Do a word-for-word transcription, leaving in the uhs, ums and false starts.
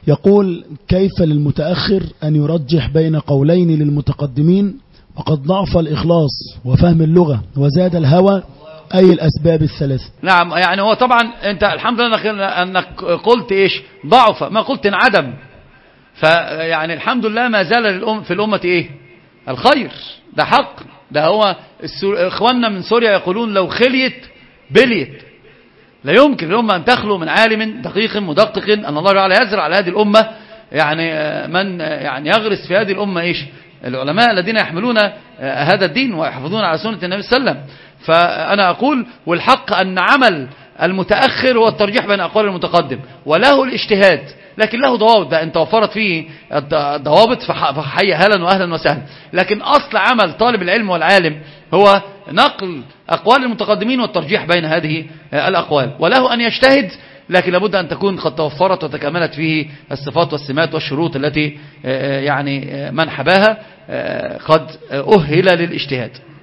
يقول: كيف للمتأخر أن يرجح بين قولين للمتقدمين وقد ضعف الإخلاص وفهم اللغة وزاد الهوى، أي الأسباب الثلاث؟ نعم، يعني هو طبعا أنت الحمد لله أنك قلت إيش ضعف، ما قلت انعدم. فيعني الحمد لله ما زال الأم في الأمة إيه الخير، ده حق. ده هو إخواننا من سوريا يقولون لو خليت بليت، لا يمكن الأمة أن تخلو من عالم دقيق مدقق أن الله تعالى يزرع على هذه الأمة يعني من يعني يغرس في هذه الأمة إيش العلماء الذين يحملون هذا الدين ويحفظون على سنة النبي صلى الله عليه وسلم. فأنا أقول والحق أن عمل المتأخر هو الترجيح بين أقوال المتقدم، وله الاجتهاد لكن له ضوابط، ده إن توفرت فيه الضوابط فحي أهلا وأهلا وسهلا. لكن أصل عمل طالب العلم والعالم هو نقل أقوال المتقدمين والترجيح بين هذه الأقوال، وله أن يجتهد لكن لابد أن تكون قد توفرت وتكاملت فيه الصفات والسمات والشروط التي يعني من حباها قد أهل للاجتهاد.